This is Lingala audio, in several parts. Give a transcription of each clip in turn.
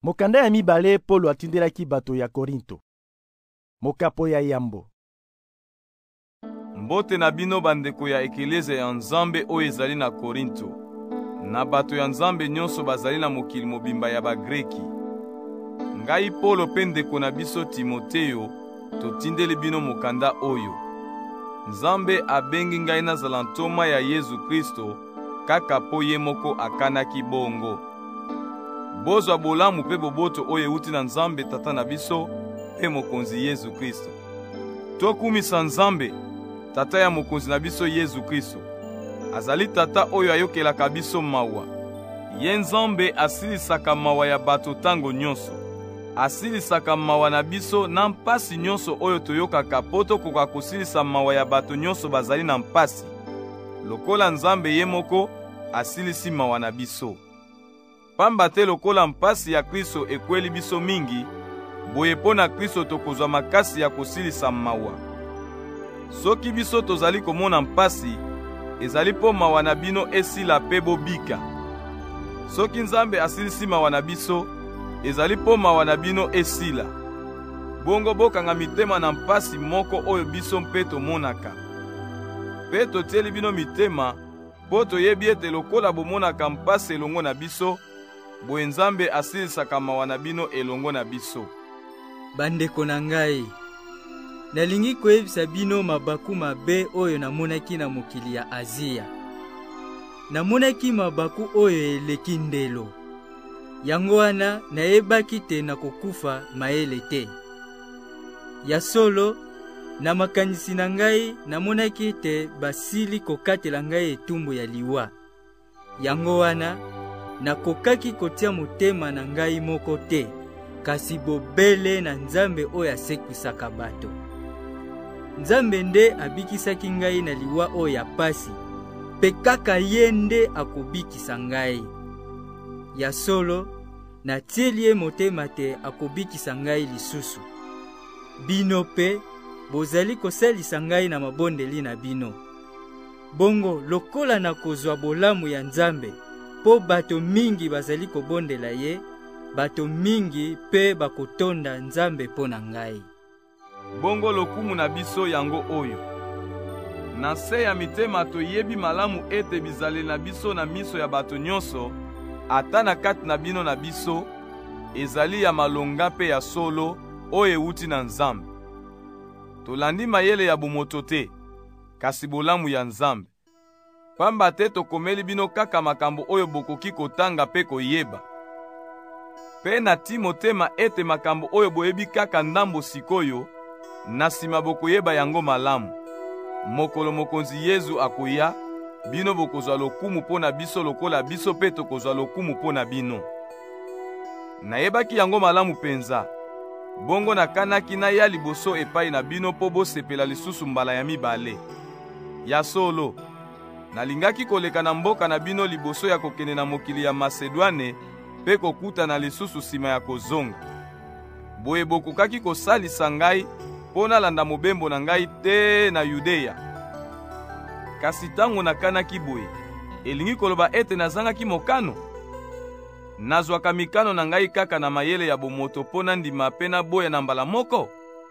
Mokanda ya mibale Polo atindelaki bato ya Korinto. Mokapo ya yambo. Mbote na bino bandeko ya ekeleze ya Nzambe oyo ezali na Korinto, na bato ya Nzambe nyonso bazali na mokili mobimba ya Bagreki. Ngai Polo pe ndeko na biso Timoteo totindeli bino mokanda oyo. Nzambe abengi ngai nazala ntoma ya Yesu Kristo kaka po ye moko akanaki bongo. Bozwa bolamu pe boboto oyo euti na Nzambe tata na biso pe mokonzi Yesu Kristo. Tokumisa Nzambe tata ya mokonzi na biso Yesu Kristo. Azali tata oyo ayokelaka biso mawa. Ye Nzambe asilisaka mawa ya bato tango nyonso. Asilisaka mawa na biso na mpasi nyonso oyo toyokaka po tokoka kosilisa mawa ya bato nyonso bazali na mpasi. Lokola Nzambe ye moko asilisi mawa na biso. Pamba te lokola mpasi ya Kristo ekweli biso mingi, boye mpo na Kristo tokozwa makasi ya kosilisa mawa. Soki biso tozali komona mpasi, ezali po mawa na bino esila pe bobika. Soki Nzambe asilisi mawa na biso, ezali po mawa na bino esila. Bongo bokanga mitema na mpasi moko oyo biso mpe tomonaka. Pe totieli bino mitema, po toyebi ete lokola bomonaka mpasi elongo na biso, boye Nzambe asilisaka mawa na bino elongo na biso. Bandeko na ngai, nalingi koyebisa bino mabaku mabe oyo namonaki na mokili ya Azia. Namonaki mabaku oyo eleki ndelo. Yango wana nayebaki te na kokufa mayele te. Ya solo, na makanisi na ngai namonaki te basili kokatela ngai etumbu ya liwa. Yango wana nakokaki kotia motema na ngai moko te, kasi bobele na Nzambe oyo asekwisaka bato. Nzambe nde abikisaki ngai na liwa oyo ya pasi, pe kaka ye nde akobikisa ngai. Ya solo, natieli ye motema te akobikisa ngai lisusu. Bino pe, bozali kosalisa ngai na mabondeli na bino. Bongo, lokola na kozwa bolamu ya Nzambe, po bato mingi bazali kobondela ye, bato mingi pe bakotonda Nzambe po na ngai. Bongo lokumu na biso yango oyo. Na se ya mitema toyebi malamu ete bizaleli na biso na miso ya bato nyonso, ata na kati na bino na biso, ezali ya malonga pe ya solo oyo euti na Nzambe. Tolandi mayele ya bomoto te, kasi bolamu ya Nzambe. Pamba te tokomeli bino kaka makambo oyo bokoki kotanga pe koyeba. Pe na ti motema ete makambo oyo boyebi kaka ndambo sikoyo, na sima bokoyeba yango malamu. Mokolo mokonzi Yesu akoya, bino bokozwa lokumu po na biso lokola biso pe tokozwa lokumu po na bino. Nayebaki yango malamu penza. Bongo nakanaki na ya liboso epai na bino po bosepela lisusu mbala ya mibale. Ya solo, nalingaki koleka na mboka na bino liboso ya kokende na mokili ya Masedwane pe kokuta na lisusu sima ya kozonga. Boye bokokaki kosalisa ngai po nalanda mobembo na ngai te na Yudeya. Kasi tango nakanaki boye, elingi koloba ete nazangaki mokano. Nazwaka mikano na ngai kaka na mayele ya bomoto po na ndima pe na boya na mbala moko.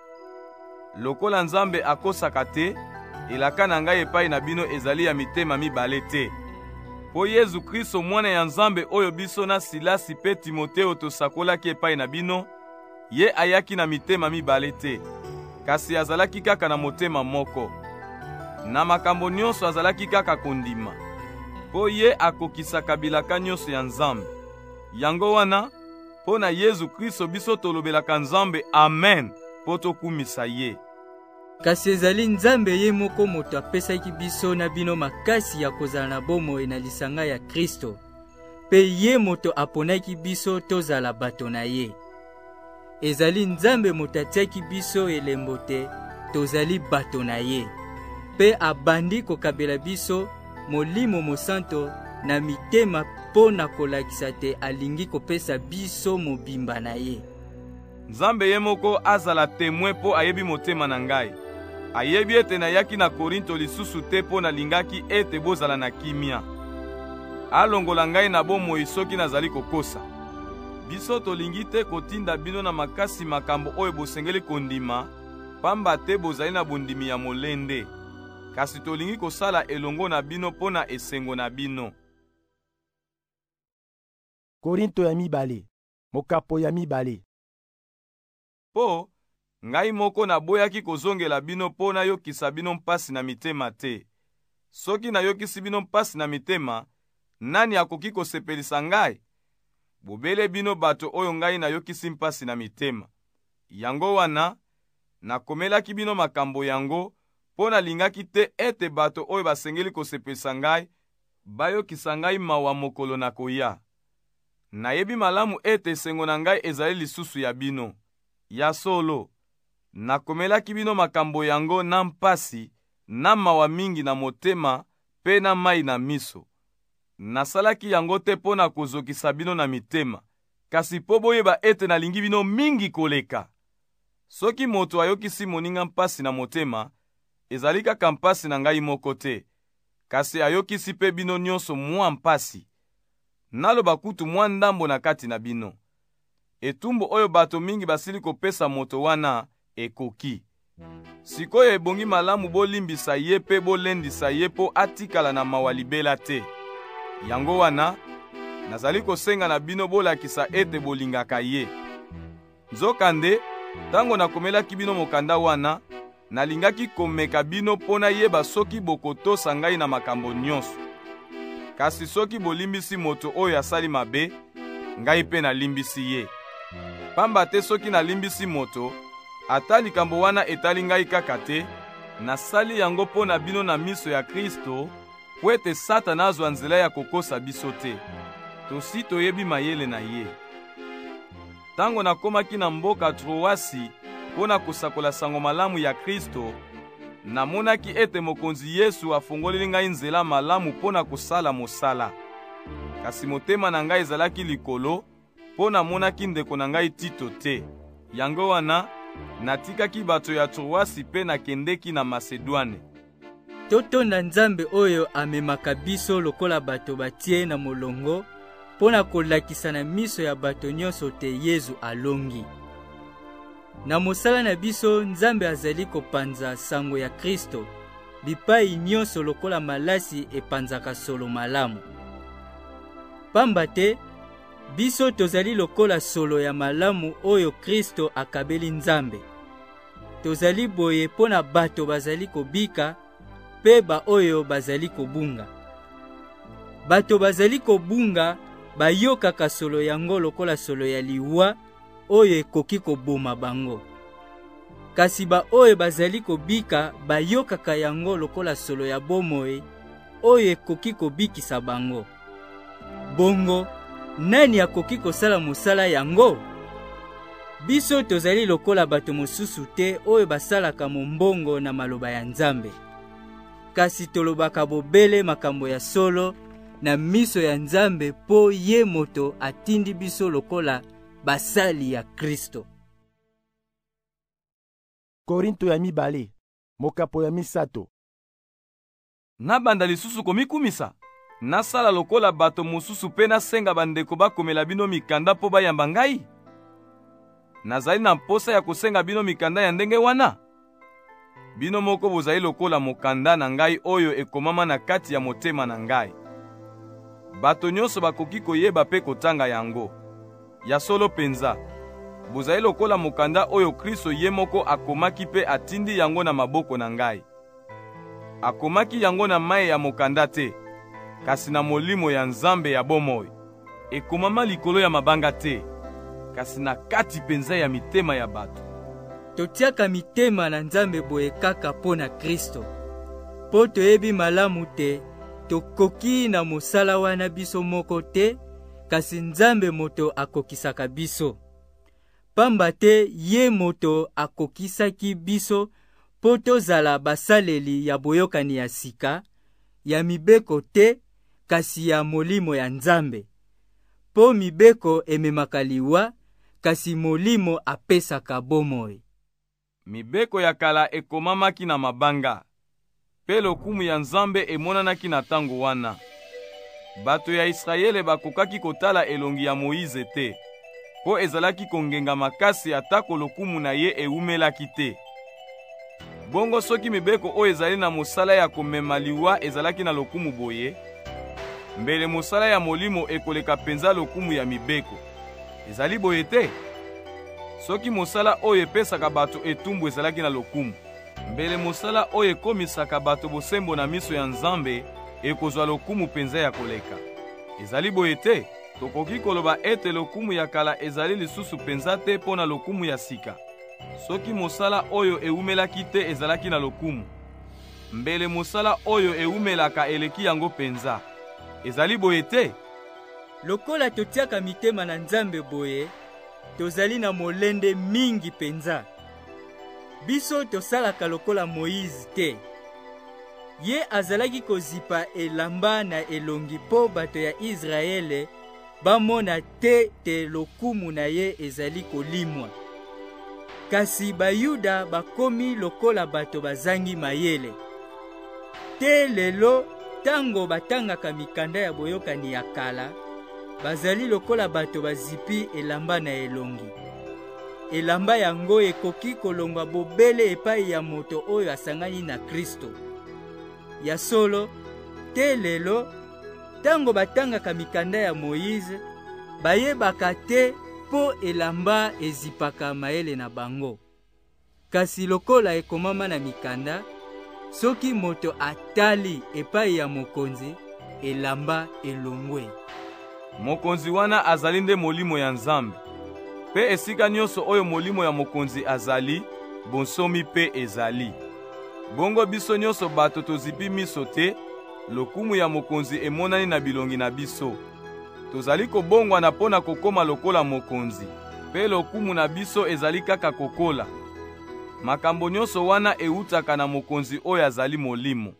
Lokola Nzambe akosaka te, elaka na ngai epai na bino ezali ya mitema mibale te. Po Yesu Kristo mwana ya Nzambe oyo biso na Silasi pe Timoteo tosakolaki epai na bino, ye ayaki na mitema mibale te, kasi azalaki kaka na motema moko. Na makambo nyonso azalaki kaka kondima, po ye akokisaka bilaka nyonso ya Nzambe. Yango wana, po na Yesu Kristo biso tolobelaka Nzambe amen, po tokumisa ye. Kasi ezali Nzambe ye moko moto apesaki biso na bino makasi ya kozala na bomoi na lisanga ya Kristo, pe ye moto aponaki biso tozala bato na ye. Ezali Nzambe moto atiaki biso elembo te, tozali bato na ye, pe abandi kokabela biso Molimo Mosanto na mitema po na kolakisa te alingi kopesa biso mobimba na ye. Nzambe ye moko azala témoin po ayebi motema na ngai. Ayebi ete nayaki na Korinto lisusu te po nalingaki ete bozala na kimia. Alongola ngai na bomoi soki nazali kokosa. biso tolingi te kotinda bino na makasi makambo oyo bosengeli kondima, pamba te bozali na bondimi ya molende, kasi tolingi kosala elongo na bino mpo na esengo na bino. Korinto ya mibale, mokapo ya mibale. Po, ngai moko naboyaki kozongela bino mpo nayokisa bino mpasi na mitema te. Soki nayokisi bino mpasi na mitema, nani akoki kosepelisa ngai? Bobele bino bato oyo ngai nayokisi mpasi na mitema. Yango wana, nakomelaki bino makambo yango, mpo nalingaki te ete bato oyo basengeli kosepelisa ngai, bayokisa ngai mawa mokolo na koya. Nayebi malamu ete esengo na ngai ezali lisusu ya bino. Ya solo, nakomelaki bino makambo yango na mpasi, na mawa mingi na motema, pe na mai na miso. Nasalaki yango te mpo na kozokisa bino na mitema, kasi mpo boyeba ete nalingi bino mingi koleka. Soki moto ayokisi moninga mpasi na motema, ezali kaka mpasi na ngai moko te, kasi ayokisi pe bino nyonso mwa mpasi. Naloba kutu mwa ndambo na kati na bino. Etumbu oyo bato mingi basili kopesa moto wana ekoki. Sikoyo ebongi malamu bolimbisa ye pe bolendisa ye po atikala na mawa libela te. Yango wana, nazali kosenga na bino bolakisa ete bolingaka ye. Nzokande, tango nakomelaki bino mokanda wana, nalingaki komeka bino mpo nayeba soki bokotosa ngai na makambo nyonso. Kasi soki bolimbisi moto oyo asali mabe, ngai pe nalimbisi ye. Pamba te soki nalimbisi moto, ata likambo wana etali ngai kaka te, nasali yango mpo na bino na miso ya Kristo, po ete Satana azwa nzela ya kokosa biso te. Tosi toyebi mayele na ye. Tango nakomaki na mboka Troasi mpo na kosakola sango malamu ya Kristo, namonaki ete mokonzi Yesu afungoleli ngai nzela malamu mpo na kosala mosala. Kasi motema na ngai ezalaki likolo, mpo namonaki ndeko na ngai Tito te. Yango wana, natikaki bato ya Troasi pe nakendeki na Masedwane. Totonda Nzambe oyo amemaka biso lokola bato batie na molongo, mpo na kolakisa na miso ya bato nyonso te Yesu alongi. Na mosala na biso, Nzambe azali kopanza sango ya Kristo, bipai nyonso lokola malasi epanzaka solo malamu. Pamba te, biso tozali lokola solo ya malamu oyo Kristo akabeli Nzambe. Tozali boye mpo na bato bazali kobika, pe ba oyo bazali kobunga. Bato bazali kobunga, bayokaka solo yango lokola solo ya liwa, oyo ekoki koboma bango. Kasi ba oyo bazali kobika, bayokaka yango lokola solo ya bomoi, oyo ekoki kobikisa bango. Bongo, nani akoki kosala mosala yango? Biso tozali lokola bato mosusu te oyo basalaka mombongo na maloba ya Nzambe. Kasi tolobaka bobele makambo ya solo na miso ya Nzambe po ye moto atindi biso lokola basali ya Kristo. Korinto ya mibale, mokapo ya misato. Nabanda lisusu komikumisa, nasala lokola bato mosusu pe nasenga bandeko bakomela bino mikanda po bayamba ngai. Nazali na mposa ya kosenga bino mikanda ya ndenge wana. Bino moko bozali lokola mokanda na ngai oyo ekomama na kati ya motema na ngai. Bato nyonso bakoki koyeba pe kotanga yango. Ya solo penza, bozali lokola mokanda oyo Kristo ye moko akomaki pe atindi yango na maboko na ngai. Akomaki yango na mai ya mokanda te, kasi na molimo ya Nzambe ya bomoi. Ekomama likolo ya mabanga te, kasi na kati penza ya mitema ya bato. Totiaka mitema na Nzambe boye kaka po na Kristo. Po toyebi malamu te, tokoki na mosala wana biso moko te, kasi Nzambe moto akokisaka biso. Pamba te ye moto akokisaki biso po tozala basaleli ya boyokani ya sika, ya mibeko te, kasi ya molimo ya Nzambe. Po mibeko ememaka liwa, kasi molimo apesaka bomoi. Mibeko ya kala ekomamaki na mabanga, pe lokumu ya Nzambe emonanaki na tango wana. Bato ya Israele bakokaki kotala elongi ya Moïse te, po ezalaki kongenga makasi atako lokumu na ye ewumelaki te. Bongo soki mibeko oyo ezali na mosala ya komema liwa ezalaki na lokumu boye, mbele mosala ya molimo ekoleka penza lokumu ya mibeko. Ezali boye te? Soki mosala oyo epesaka bato etumbu ezalaki na lokumu, mbele mosala oyo ekomisaka bato bosembo na miso ya Nzambe ekozwa lokumu penza ya koleka. Ezali boye te? Tokoki koloba ete lokumu ya kala ezali lisusu penza te mpo na lokumu ya sika. Soki mosala oyo ewumelaki te ezalaki na lokumu, mbele mosala oyo ewumelaka eleki yango penza. Ezali boye te? Lokola totiaka mitema na Nzambe boye, tozali na molende mingi penza. Biso tosalaka lokola Moïse te. Ye azalaki kozipa elamba na elongi po bato ya Israele bamona te lokumu na ye ezali kolimwa. Kasi Bayuda bakomi lokola bato bazangi mayele. Te lelo tango batangaka mikanda ya boyokani ya kala, bazali lokola bato bazipi elamba na elongi. Elamba yango ekoki kolongwa bobele epai ya moto oyo asangani na Kristo. Ya solo, te lelo, tango batangaka mikanda ya Moïse, bayebaka te po elamba ezipaka mayele na bango. Kasi lokola ekomama na mikanda, soki moto atali epai ya mokonzi, elamba elongwe. Mokonzi wana azali nde molimo ya Nzambe. Pe esika nyonso oyo molimo ya mokonzi azali, bonsomi pe ezali. Bongo biso nyonso bato tozipi miso te, lokumu ya mokonzi emonani na bilongi na biso. Tozali kobongwana pona kokoma lokola mokonzi, pe lokumu na biso ezali kaka kokola. Makambo nyonso wana eutaka na mokonzi oyo azali molimo.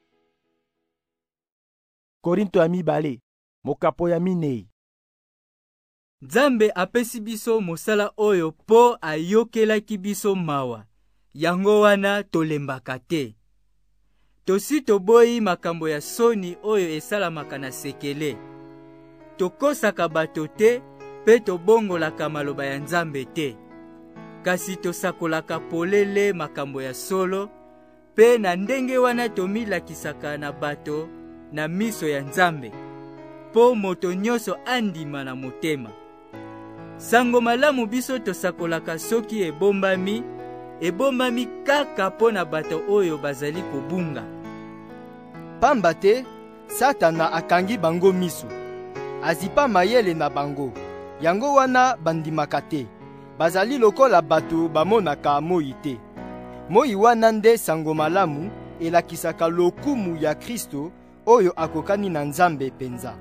Korinto ya mibale, mokapo ya minei. Nzambe apesi biso mosala oyo po ayokelaki biso mawa. Yango wana tolembaka te. Tosi toboyi makambo ya soni oyo esalamaka na sekele. Tokosaka bato te, pe tobongolaka maloba ya Nzambe te. Kasi tosakolaka polele makambo ya solo, pe na ndenge wana tomilakisaka na bato na miso ya Nzambe, po moto nyonso andima na motema. Sango malamu biso tosakolaka soki ebombami kaka po na bato oyo bazali kobunga. Pamba te, Satana akangi bango miso, azipa mayele na bango, yango wana bandimaka te. Bazali lokola bato bamonaka moi te. Moi wana nde sango malamu elakisaka lokumu ya Kristo oyo akokani na Nzambe penza.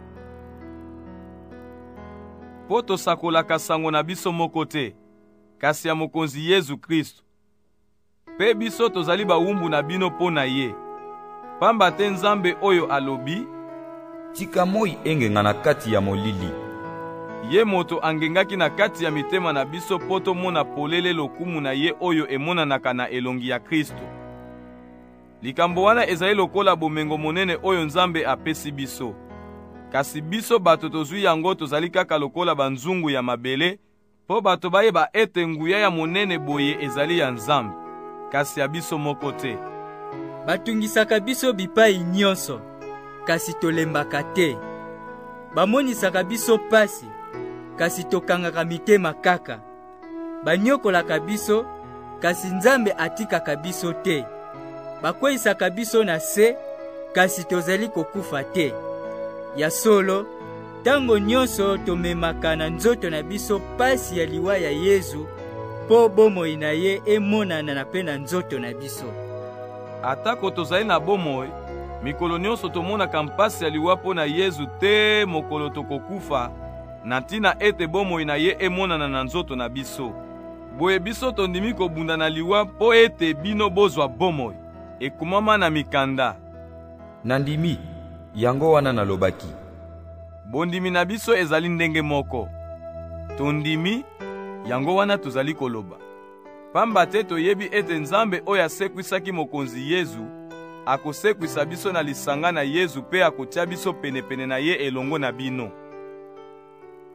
Po tosakolaka sango na biso moko te, kasi ya mokonzi Yesu Kristo. Pe biso tozali bawumbu na bino po na ye. Pamba te Nzambe oyo alobi, tika moi engenga na kati ya molili. Ye moto angengaki na kati ya mitema na biso po tomona polele lokumu na ye oyo emonanaka na elongi ya Kristo. Likambo wana ezali lokola bomengo monene oyo Nzambe apesi biso. Kasi biso bato tozwi yango tozali kaka lokola banzungu ya mabele, po bato bayeba ete nguya ya monene boye ezali ya Nzambe, kasi ya biso moko te. Batungisaka biso bipai nyonso, kasi tolembaka te. Bamonisaka biso pasi, kasi tokangaka mitema kaka. Banyokolaka biso, kasi Nzambe atikaka biso te. Bakweyisaka biso na se, kasi tozali kokufa te. Ya solo, tango nyonso tomemaka na nzoto na biso pasi ya liwa ya Yesu, po bomoi na ye emonana na pe na nzoto na biso. Atako tozali na bomoi, mikolo nyonso tomonaka mpasi ya liwa po na Yesu te mokolo tokokufa, na ntina ete bomoi na ye emonana na nzoto na biso. Boye biso tondimi kobunda na liwa po ete bino bozwa bomoi, ekumama na mikanda. Nandimi, yango wana nalobaki. Bondimi na biso ezali ndenge moko. Tondimi, yango wana tozali koloba. Pamba te toyebi ete Nzambe oyo asekwisaki mokonzi Yesu, akosekwisa biso na lisanga na Yesu pe akotia biso penepene na ye elongo na bino.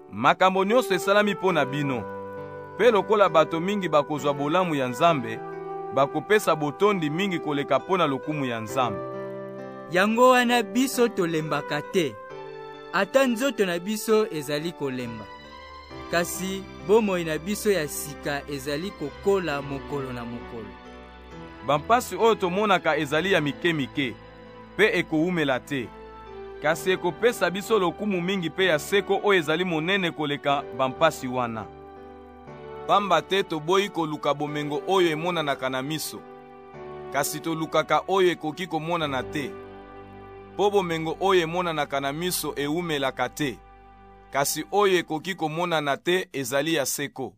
makambo nyonso esalami mpo na bino. Mpe lokola bato mingi bakozwa bolamu ya Nzambe, bakopesa botondi mingi koleka mpo na lokumu ya Nzambe. Yango wana biso tolembaka te, ata nzoto na biso ezali kolemba. Kasi bomoi na biso ya sika ezali kokola mokolo na mokolo. Bampasi oyo tomonaka ezali ya mike-mike, mpe ekowumela te. Kasi ekopesa biso lokumu mingi mpe ya seko oyo ezali monene koleka bampasi wana. Pamba te toboyi koluka bomengo oyo emonanaka na miso, kasi tolukaka oyo ekoki komonana te. Po bomengo oyo emonanaka na miso ewumelaka te, kasi oyo ekoki komonana te ezali ya seko.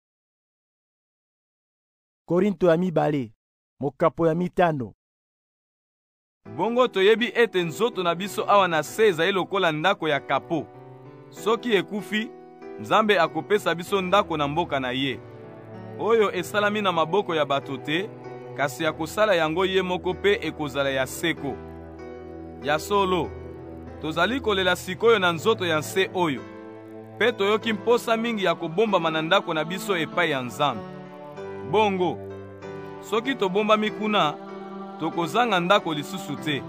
Korinto ya mibale, mokapo ya mitano. Bongo toyebi ete nzoto na biso awa na se ezali lokola ndako ya kapo. Soki ekufi, Nzambe akopesa biso ndako na mboka na ye, oyo esalami na maboko ya bato te, kasi akosala yango ye moko mpe ekozala ya seko. Ya solo, tozali kolela sikoyo na nzoto ya nse oyo, mpe toyoki mposa mingi ya kobombama na ndako na biso epai ya Nzambe. Bongo, soki tobombami kuna, tokozanga ndako lisusu te.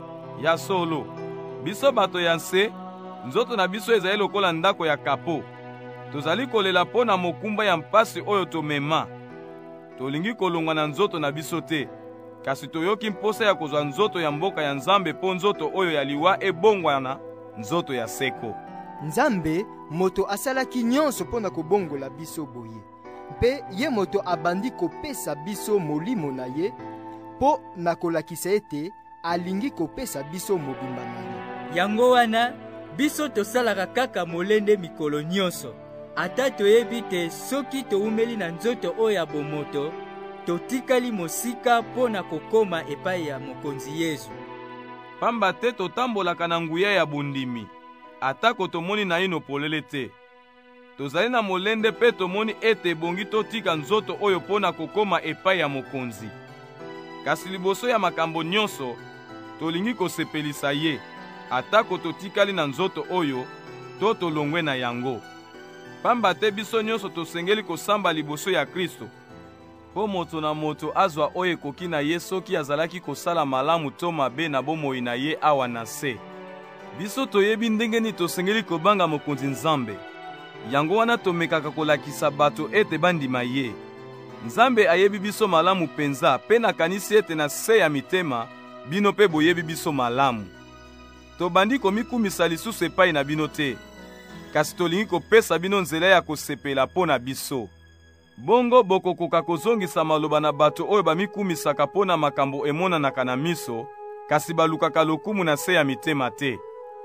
Ya solo, biso bato ya nse, nzoto na biso ezali lokola ndako ya kapo. Tozali kolela mpo na mokumba ya mpasi oyo tomema. Tolingi kolongwa na nzoto na biso te, kasi toyoki mposa ya kozwa nzoto ya mboka ya Nzambe mpo nzoto oyo ya liwa ebongwana nzoto ya seko. Nzambe moto asalaki nyonso mpo na kobongola biso boye, mpe ye moto abandi kopesa biso molimo na ye mpo na kolakisa ete alingi kopesa biso mobimba na ye. Yango wana biso tosalaka kaka molende mikolo nyonso, ata toyebi te soki toumeli na nzoto oyo ya bomoto, totikali mosika mpo na kokoma epai ya mokonzi Yesu. Pamba te totambolaka na nguya ya bundimi, atako tomoni na ino polele te. Tozali na molende mpe tomoni ete ebongi totika nzoto oyo mpo na kokoma epai ya mokonzi. Kasi liboso ya makambo nyonso, tolingi kosepelisa ye, atako totikali na nzoto oyo, to tolongwe na yango. Pamba te biso nyonso tosengeli kosamba liboso ya Kristo, po moto na moto azwa oyo ekoki na ye soki azalaki kosala malamu to mabe na bomoi na ye awa na se. Biso toyebi ndenge nini tosengeli kobanga mokonzi Nzambe. Yango wana tomekaka kolakisa bato ete bandima ye. Nzambe ayebi biso malamu penza, pe nakanisi ete na se ya mitema, bino pe boyebi biso malamu. Tobandi komikumisa lisusu epai na bino te, kasi tolingi kopesa bino nzela ya kosepela mpo na biso. Bongo bokokoka kozongisa maloba na bato oyo bamikumisaka mpo na makambo emonanaka na miso, kasi balukaka lokumu na se ya mitema te.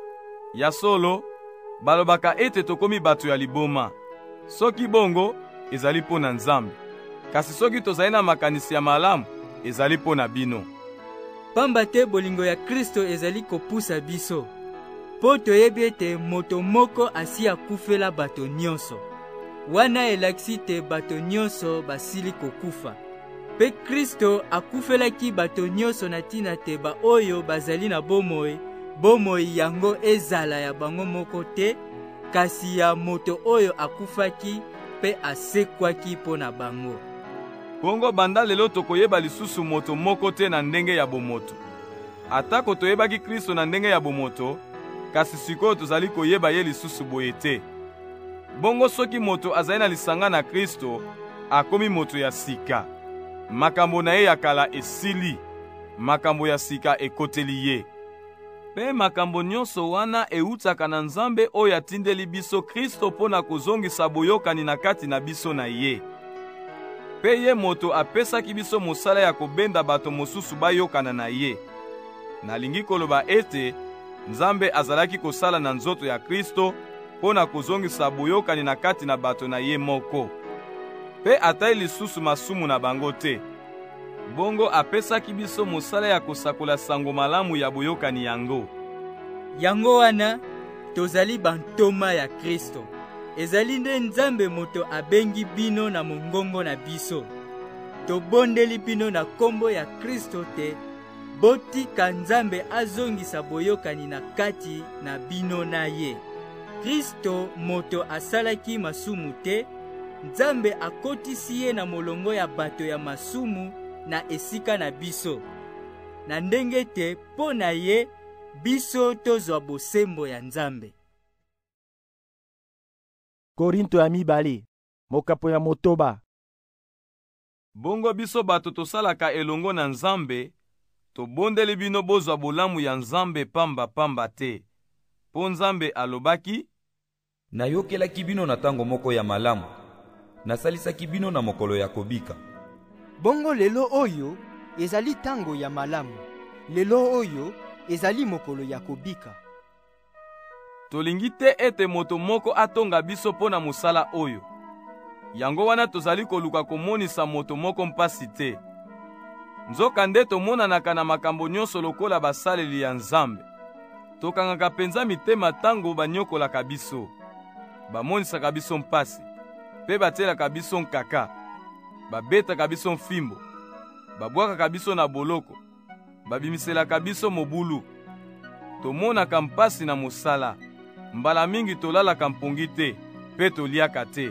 Ya solo, balobaka ete tokomi bato ya liboma. Soki bongo, ezali mpo na Nzambe. Kasi soki tozali na makanisi ya malamu, ezali mpo na bino. Pamba te bolingo ya Kristo ezali kopusa biso, po toyebi ete moto moko asi akufela bato nyonso. Wana elakisi te bato nyonso basili kokufa. Pe Kristo akufelaki bato nyonso na tina te ba oyo bazali na bomoi, bomoi yango ezala ya bango moko te, kasi ya moto oyo akufaki pe asekwaki mpo na bango. Bongo banda lelo tokoyeba lisusu moto moko te na ndenge ya bomoto. Atako toyebaki Kristo na ndenge ya bomoto, kasi sikoyo tozali koyeba ye lisusu boye te. Bongo soki moto azali na lisanga na Kristo, akomi moto ya sika. Makambo na ye ya kala esili, makambo ya sika ekoteli ye. Pe makambo nyonso wana eutaka na Nzambe oyo atindeli biso Kristo mpo na kozongisa boyokani na kati na biso na ye. Pe ye moto apesaki biso mosala ya kobenda bato mosusu bayokana na ye. Nalingi koloba ete Nzambe azalaki kosala na nzoto ya Kristo mpo na kozongisa boyokani na kati na bato na ye moko. Pe atai lisusu masumu na bango te. Bongo apesaki biso mosala ya kosakola sango malamu ya boyokani yango. Yango wana tozali bantoma ya Kristo. Ezali nde Nzambe moto abengi bino na mongongo na biso. Tobondeli bino na kombo ya Kristo te, botika Nzambe azongisa boyokani na kati na bino na ye. Kristo moto asalaki masumu te, Nzambe akotisi ye na molongo ya bato ya masumu na esika na biso. Na ndenge te mpo na ye biso tozwa bosembo ya Nzambe. Korinto ya mibale, mokapo ya motoba. Bongo biso bato tosalaka elongo na Nzambe, tobondeli bino bozwa bolamu ya Nzambe pamba te. Po Nzambe alobaki: nayokelaki bino na tango moko ya malamu, nasalisaki bino na mokolo ya kobika. Bongo lelo oyo ezali tango ya malamu, lelo oyo ezali mokolo ya kobika. Tolingi te ete moto moko atonga biso mpo na mosala oyo. Yango wana tozali koluka komonisa moto moko mpasi te. Nzoka nde tomonanaka na makambo nyonso lokola basaleli ya Nzambe. Tokangaka penza mitema tango banyokolaka biso. Bamonisaka biso mpasi, pe batelaka biso nkaka. Babetaka biso mfimbo, babwakaka biso na boloko, babimiselaka biso mobulu. Tomonaka mpasi na mosala. Mbala mingi tolalaka mpongi te, pe toliaka te.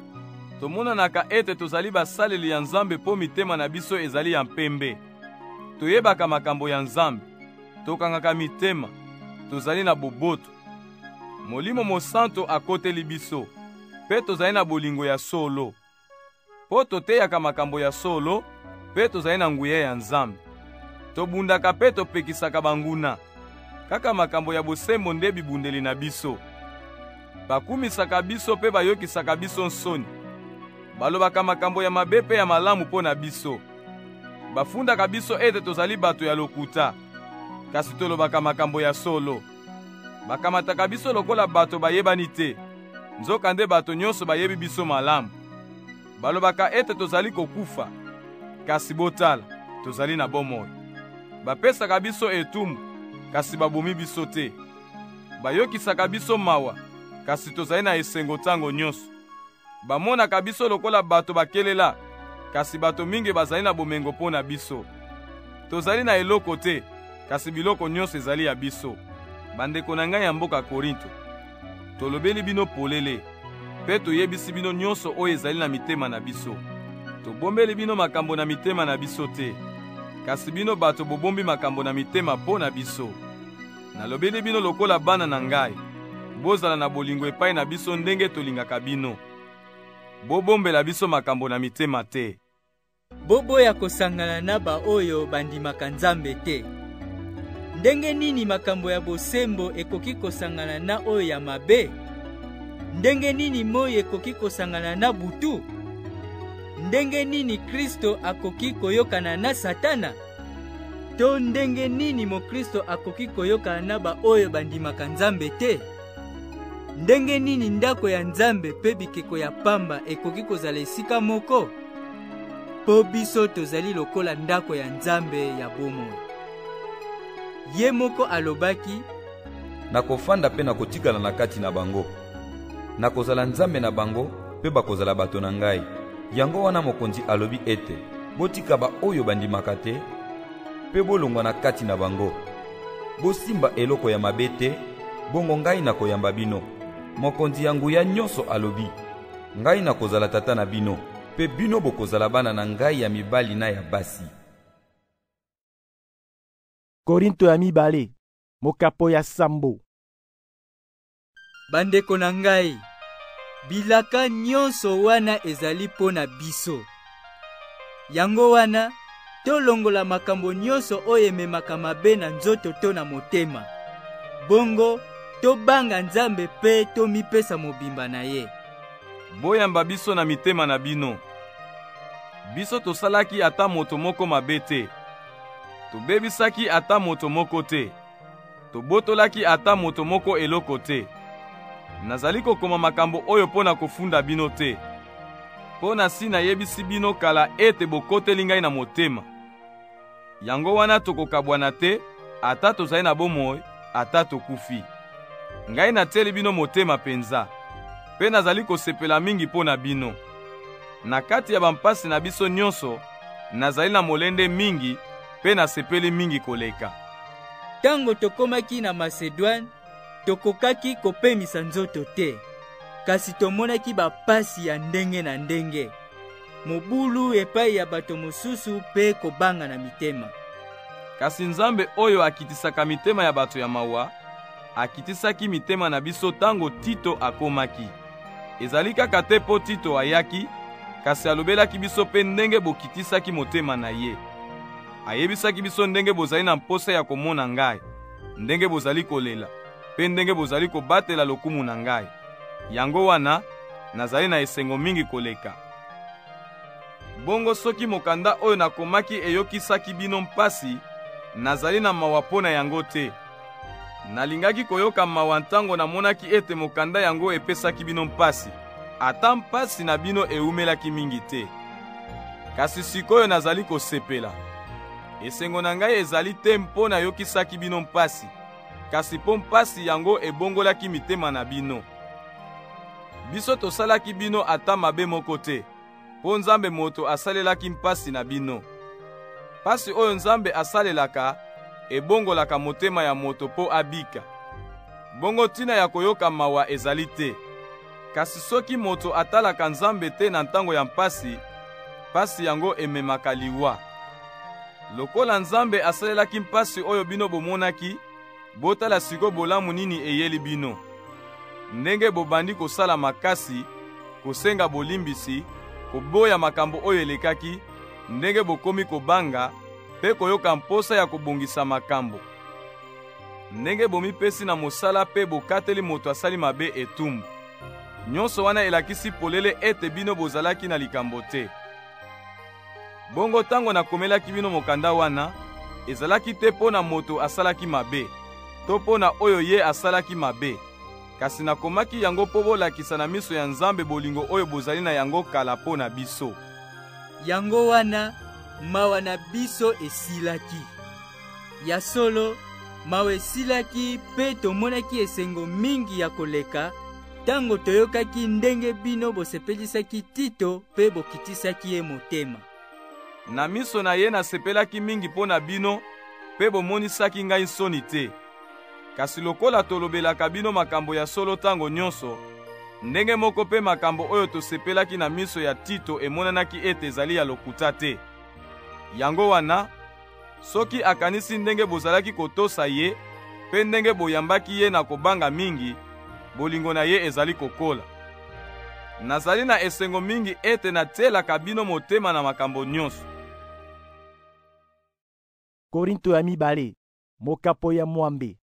Tomonanaka ete tozali basaleli ya Nzambe po mitema na biso ezali ya mpembe. Toyebaka makambo ya Nzambe, tokangaka mitema, tozali na boboto. Molimo Mosanto akoteli biso, pe tozali na bolingo ya solo. Po toteyaka makambo ya solo, pe tozali na nguya ya Nzambe. Tobundaka pe topekisaka banguna. Kaka makambo ya bosembo nde bibundeli na biso. Bakumisaka biso pe bayokisaka biso nsoni. Balobaka makambo ya mabe pe ya malamu mpo na biso. Bafundaka biso ete tozali bato ya lokuta, kasi tolobaka makambo ya solo. Bakamataka biso lokola bato bayebani te, nzoka nde bato nyonso bayebi biso malamu. Balobaka ete tozali kokufa, kasi botala, tozali na bomoi. Bapesaka biso etumbu, kasi babomi biso te. Bayokisaka biso mawa, kasi tozali na esengo tango nyonso. Bamonaka biso lokola bato bakelela, kasi bato mingi bazali na bomengo mpo na biso. Tozali na eloko te, kasi biloko nyonso ezali ya biso. Bandeko na ngai ya mboka Korinto, tolobeli bino polele, pe toyebisi bino nyonso oyo ezali na mitema na biso. Tobombeli bino makambo na mitema na biso te, kasi bino bato bobombi makambo na mitema mpo na biso. Nalobeli bino lokola bana na ngai, bozala na bolingo epai na biso ndenge tolingaka bino. Bobombela biso makambo na mitema te. Boboya kosangana na ba oyo bandimaka Nzambe te. Ndenge nini makambo ya bosembo ekoki kosangana na oyo ya mabe? Ndenge nini moi ekoki kosangana na butu? Ndenge nini Kristo akoki koyokana na Satana? To ndenge nini Mokristo akoki koyokana na ba oyo bandimaka Nzambe te? Ndenge nini ndako ya Nzambe pe bikeko ya pamba ekoki kozala esika moko? Po biso tozali lokola ndako ya Nzambe ya bomoi. Ye moko alobaki: nakofanda pe nakotikala na kati na bango. Nakozala Nzambe na bango pe bakozala bato na ngai. Yango wana mokonzi alobi ete botika ba oyo bandimaka te, pe bolongwa na kati na bango. Bosimba eloko ya mabe te, bongo ngai nakoyamba bino. Mokonzi ya nguya nyonso alobi: ngai nakozala tata na bino, pe bino bokozala bana na ngai ya mibali na ya basi. Korinto ya mibale, mokapo ya sambo. Bandeko na ngai, bilaka nyonso wana ezali mpo na biso. Yango wana, tolongola makambo nyonso oyo ememaka mabe na nzoto to na motema. Bongo, tobanga Nzambe pe tomipesa mobimba na ye. Boyamba biso na mitema na bino. Biso tosalaki ata moto moko mabe te. Tobebisaki ata moto moko te. Tobotolaki ata moto moko eloko te. Nazali kokoma makambo oyo pona kofunda bino te. Pona si nayebisi bino kala ete bokoteli ngai na motema. Yango wana tokokabwana te, ata tozali na bomoi, ata tokufi. Ngai nateli bino motema penza, pe nazali kosepela mingi pona bino. Na kati ya bampasi na biso nyonso, nazali na molende mingi, pe nasepeli mingi koleka. Tango tokomaki na Macedwane, tokokaki kopemisa nzoto te, kasi tomonaki bapasi ya ndenge na ndenge, mobulu epai ya bato mosusu mpe kobanga na mitema. Kasi Nzambe oyo akitisaka mitema ya bato ya mawa, akitisaki mitema na biso tango Tito akomaki. Ezali kaka te po Tito ayaki, kasi alobelaki biso mpe ndenge bokitisaki motema na ye. Ayebisaki biso ndenge bozali na mposa ya komona ngai, ndenge bozali kolela, mpe ndenge bozali kobatela lokumu na ngai. Yango wana, nazali na esengo mingi koleka. Bongo soki mokanda oyo nakomaki eyokisaki bino mpasi, nazali na mawa pona yango te. Nalingaki koyoka mawa ntango namonaki ete mokanda yango epesaki bino mpasi, ata mpasi na bino eumelaki mingi te. Kasi sikoyo nazali kosepela. Esengo na ngai ezali te mpo nayokisaki bino mpasi, kasi mpo mpasi yango ebongolaki mitema na bino. Biso tosalaki bino ata mabe moko te, mpo Nzambe moto asalelaki mpasi na bino. Pasi oyo Nzambe asalelaka ebongolaka motema ya moto mpo abika. Bongo tina ya koyoka mawa ezali te. Kasi soki moto atalaka Nzambe te na ntango ya mpasi, pasi yango ememaka liwa. Lokola Nzambe asalelaki mpasi oyo bino bomonaki, botala siko bolamu nini eyeli bino. Ndenge bobandi kosala makasi, kosenga bolimbisi, koboya makambo oyo elekaki, ndenge bokomi kobanga, pe koyoka mposa ya kobongisa makambo. Ndenge bomipesi na mosala pe bokateli moto asali mabe etumbu. Nyonso wana elakisi polele ete bino bozalaki na likambo te. Bongo tango nakomelaki bino mokanda wana, ezalaki te mpo na moto asalaki mabe, to mpo na oyo ye asalaki mabe, kasi nakomaki yango mpo bolakisa na miso ya Nzambe bolingo oyo bozali na yango kala mpo na biso. Yango wana, mawa na biso esilaki. Ya solo, mawa esilaki pe tomonaki esengo mingi ya koleka, tango toyokaki ndenge bino bosepelisaki Tito pe bokitisaki ye motema. Na miso na ye nasepelaki mingi mpo na bino, pe bomonisaki ngai nsoni te. Kasi lokola tolobelaka bino makambo ya solo tango nyonso, ndenge moko pe makambo oyo tosepelaki na miso ya Tito emonanaki ete ezali ya lokuta te. Yango wana, soki akanisi ndenge bozalaki kotosa ye, pe ndenge boyambaki ye na kobanga mingi, bolingo na ye ezali kokola. Nazali na esengo mingi ete natielaka bino motema na makambo nyonso. Korinto ya mibale, mokapo ya mwambe.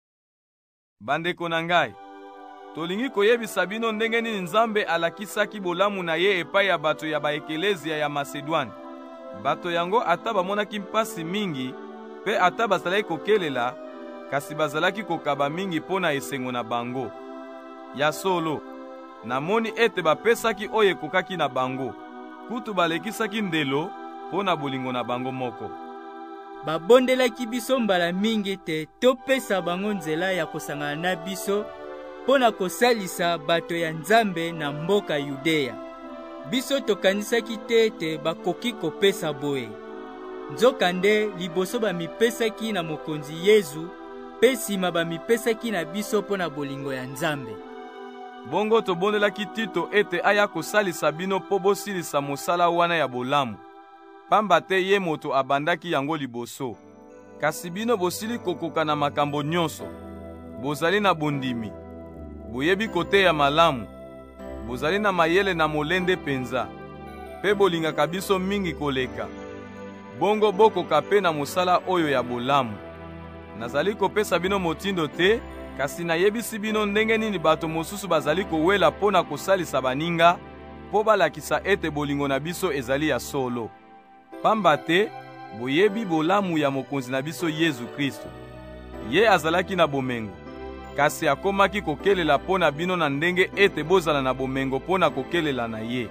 Bandeko na ngai, tolingi koyebisa bino ndenge nini Nzambe alakisaki bolamu na ye epai ya bato ya baekelezia ya Masedwane. Bato yango ata bamonaki mpasi mingi, pe ata bazalaki kokelela, kasi bazalaki kokaba mingi mpo na esengo na bango. Ya solo, namoni ete bapesaki oyo ekokaki na bango, kutu balekisaki ndelo mpo na bolingo na bango moko. Babondelaki biso mbala mingi te topesa bango nzela ya kosangana na biso mpo na kosalisa bato ya Nzambe na mboka Yudea. Biso tokanisaki te ete bakoki kopesa boye. Nzokande liboso bamipesaki na mokonzi Yesu, pe sima bamipesaki na biso mpo na bolingo ya Nzambe. Bongo tobondelaki Tito ete aya kosalisa bino mpo bosilisa mosala wana ya bolamu. Pamba te ye moto abandaki yango liboso. Kasi bino bosili kokoka na makambo nyonso. Bozali na bondimi, boyebi koteya malamu, bozali na mayele na molende penza, pe bolingaka biso mingi koleka. Bongo bokoka pe na mosala oyo ya bolamu. Nazali kopesa bino motindo te, kasi nayebisi bino ndenge nini bato mosusu bazali kowela mpo na kosalisa baninga, mpo balakisa ete bolingo na biso ezali ya solo. Pamba te, boyebi bolamu ya mokonzi na biso Yesu Kristo. Ye azalaki na bomengo, kasi akomaki kokelela mpo na bino na ndenge ete bozala na bomengo mpo na kokelela na ye.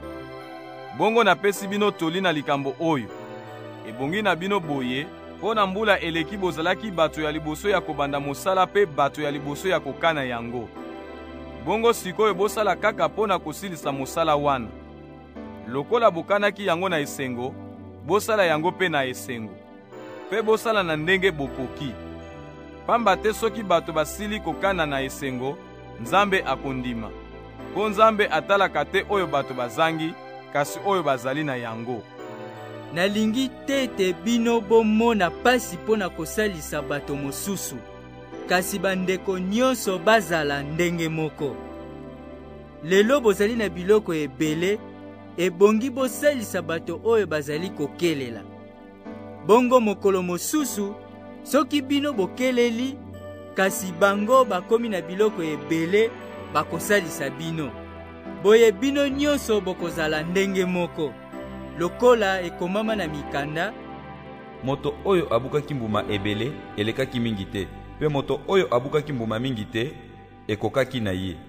Bongo napesi bino toli na likambo oyo. Ebongi na bino boye, mpo na mbula eleki bozalaki bato ya liboso ya kobanda mosala pe bato ya liboso ya kokana yango. Bongo sikoyo bosala kaka mpo na kosilisa mosala wana. Lokola bokanaki yango na esengo, bosala yango pe na esengo. Pe bosala na ndenge bokoki. pamba te soki bato basili kokana na esengo, Nzambe akondima. Mpo Nzambe atalaka te oyo bato bazangi, kasi oyo bazali na yango. Nalingi te ete bino bomona pasi mpo na kosalisa bato mosusu, kasi bandeko nyonso bazala ndenge moko. Lelo bozali na biloko ebele, ebongi bosalisa bato oyo bazali kokelela. Bongo mokolo mosusu, soki bino bokeleli, kasi bango bakomi na biloko ebele, bakosalisa bino. Boye bino nyonso bokozala ndenge moko. Lokola ekomama na mikanda, moto oyo abukaki mbuma ebele elekaki mingi te, pe moto oyo abukaki mbuma mingi te ekokaki na ye.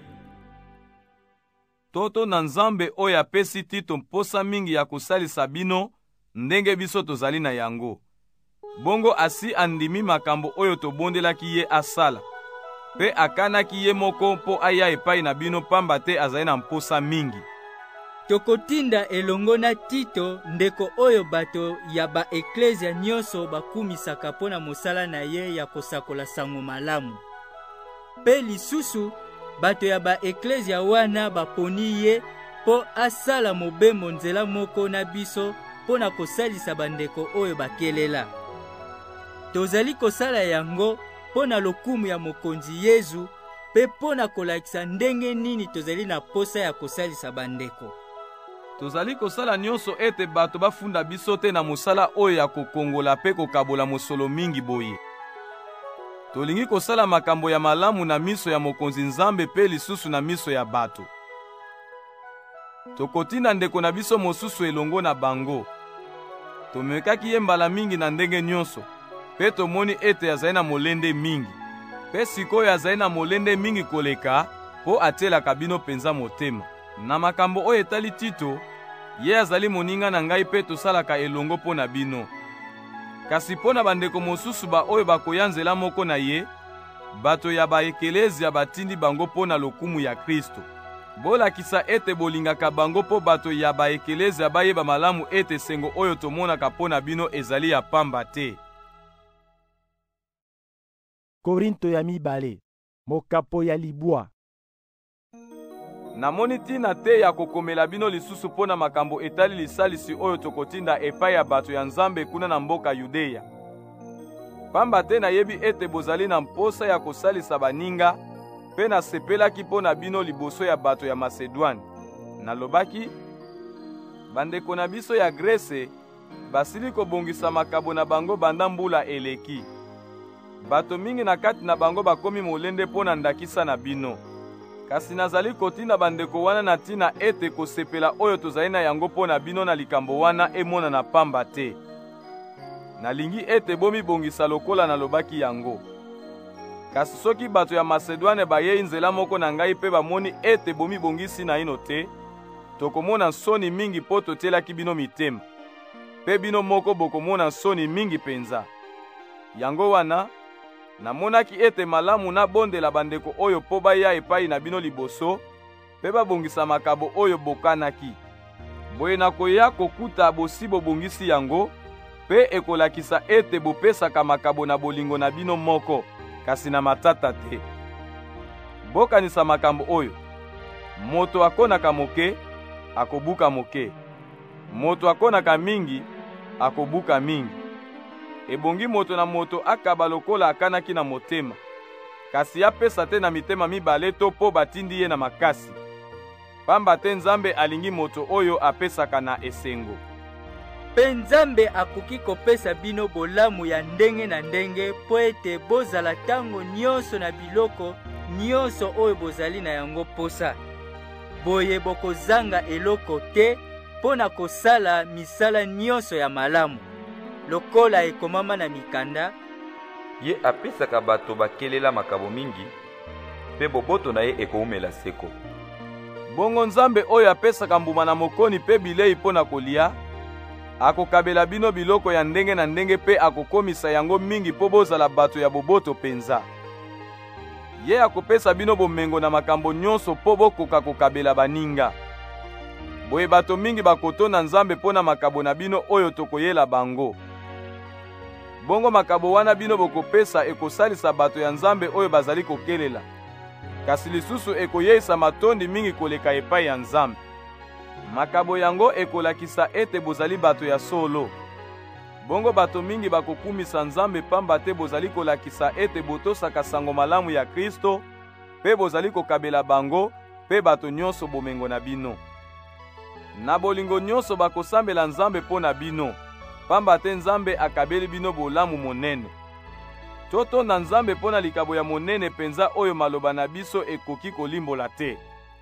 Toto na Nzambe oyo apesi Tito mposa mingi ya kosalisa bino ndenge biso tozali na yango. Bongo asi andimi makambo oyo tobondelaki ye asala, pe akanaki ye moko mpo aya epai na bino pamba te azali na mposa mingi. tokotinda elongo na Tito, ndeko oyo bato ya ba eklezia nyonso bakumisaka mpo na mosala na ye ya kosakola sango malamu. Pe lisusu bato ya ba eklezia wana baponi ye mpo asala mobembo nzela moko na biso mpo na kosalisa bandeko oyo bakelela. Tozali kosala yango mpo na lokumu ya mokonzi Yezu, pe mpo na kolakisa ndenge nini tozali na posa ya kosalisa bandeko. Tozali kosala nyonso ete bato bafunda biso te na mosala oyo ya kokongola pe kokabola mosolo mingi boye. Tolingi kosala makambo ya malamu na miso ya mokonzi Nzambe pe lisusu na miso ya bato. Tokotinda ndeko na biso mosusu elongo na bango. Tomekaki ye mbala mingi na ndenge nyonso, pe tomoni ete azali na molende mingi. Pe sikoyo azali na molende mingi koleka, po atelaka bino penza motema. Na makambo oyo etali Tito, ye azali moninga na ngai pe tosalaka elongo mpo na bino. Kasi mpo na bandeko mosusu ba oyo bakoya nzela moko na ye, bato ya baekelezia batindi bango mpo na lokumu ya Kristo. Bolakisa ete bolingaka bango mpo bato ya baekelezia bayeba malamu ete sengo oyo tomonaka mpo na bino ezali ya pamba te. Korinto ya mibale, mokapo ya libwa. Namoni tina te ya kokomela bino lisusu mpo na makambo etali lisalisi oyo tokotinda epai ya bato ya Nzambe kuna na mboka Yudeya. Pamba te nayebi ete bozali na mposa ya kosalisa baninga, pe nasepelaki mpo na bino liboso ya bato ya Masedwane. Nalobaki, bandeko na biso ya Grese basili kobongisa makabo na bango banda mbula eleki. Bato mingi na kati na bango bakomi molende mpo na ndakisa na bino. Kasi nazali kotinda bandeko wana na tina ete kosepela oyo tozali na yango mpo na bino na likambo wana emona na pamba te. Nalingi ete bomibongisa lokola nalobaki yango. Kasi soki bato ya Masedwane bayei nzela moko na ngai pe bamoni ete bomibongisi na ino te, tokomona soni mingi mpo totelaki bino mitema. Pe bino moko bokomona soni mingi penza. Yango wana, namonaki ete malamu nabondela bandeko oyo po baya epai na bino liboso, pe babongisa makabo oyo bokanaki. Boye nakoya kokuta bosi bobongisi yango, pe ekolakisa ete bopesaka makabo na bolingo na bino moko, kasi na matata te. Bokanisa makambo oyo. Moto akonaka moke, akobuka moke. Moto akonaka mingi, akobuka mingi. Ebongi moto na moto akaba lokola akanaki na motema, kasi apesa te na mitema mibale to po batindi ye na makasi. Pamba te Nzambe alingi moto oyo apesaka na esengo. Pe Nzambe akoki kopesa bino bolamu ya ndenge na ndenge po ete bozala tango nyonso na biloko nyonso oyo bozali na yango posa. Boye bokozanga eloko te mpo na kosala misala nyonso ya malamu. Lokola ekomama na mikanda, ye apesaka bato bakelela makabo mingi, pe boboto na ye ekoumela seko. Bongo Nzambe oyo apesaka mbuma na mokoni pe bilei mpo na kolia, akokabela bino biloko ya ndenge na ndenge pe akokomisa yango mingi po bozala bato ya boboto penza. Ye akopesa bino bomengo na makambo nyonso po bokoka kokabela baninga. Boye bato mingi bakotona Nzambe mpo na makabo na bino oyo tokoyela bango. bongo makabo wana bino bokopesa ekosalisa bato ya Nzambe oyo bazali kokelela, kasi lisusu ekoyeisa matondi mingi koleka epai ya Nzambe. Makabo yango ekolakisa ete bozali bato ya solo. Bongo bato mingi bakokumisa Nzambe pamba te bozali kolakisa ete botosaka sango malamu ya Kristo, pe bozali kokabela bango pe bato nyonso bomengo na bino. Na bolingo nyonso bakosambela Nzambe mpo na bino, pamba te Nzambe akabeli bino bolamu monene. Totonda Nzambe mpo na likabo ya monene penza oyo maloba na biso ekoki kolimbola te.